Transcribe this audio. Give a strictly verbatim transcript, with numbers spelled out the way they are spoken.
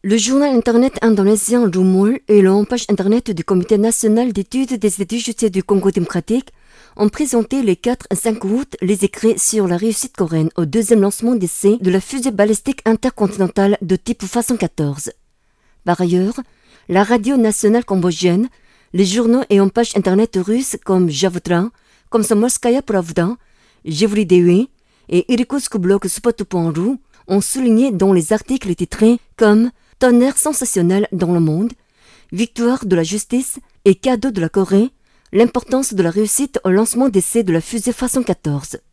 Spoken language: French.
Le journal internet indonésien Rumor et la page internet du Comité national d'études des études judiciaires du Congo démocratique ont présenté les quatre et cinq août les écrits sur la réussite coréenne au deuxième lancement d'essai de la fusée balistique intercontinentale de type Hwasong quatorze. Par ailleurs, la radio nationale cambodgienne, les journaux et une page internet russes comme Javudra, Komsomolskaya Pravda, Jevrideui et Irkoutsk Blog Spot point ru ont souligné dans les articles titrés comme Tonnerre sensationnel dans le monde, victoire de la justice et cadeau de la Corée, l'importance de la réussite au lancement d'essai de la fusée Hwasong quatorze.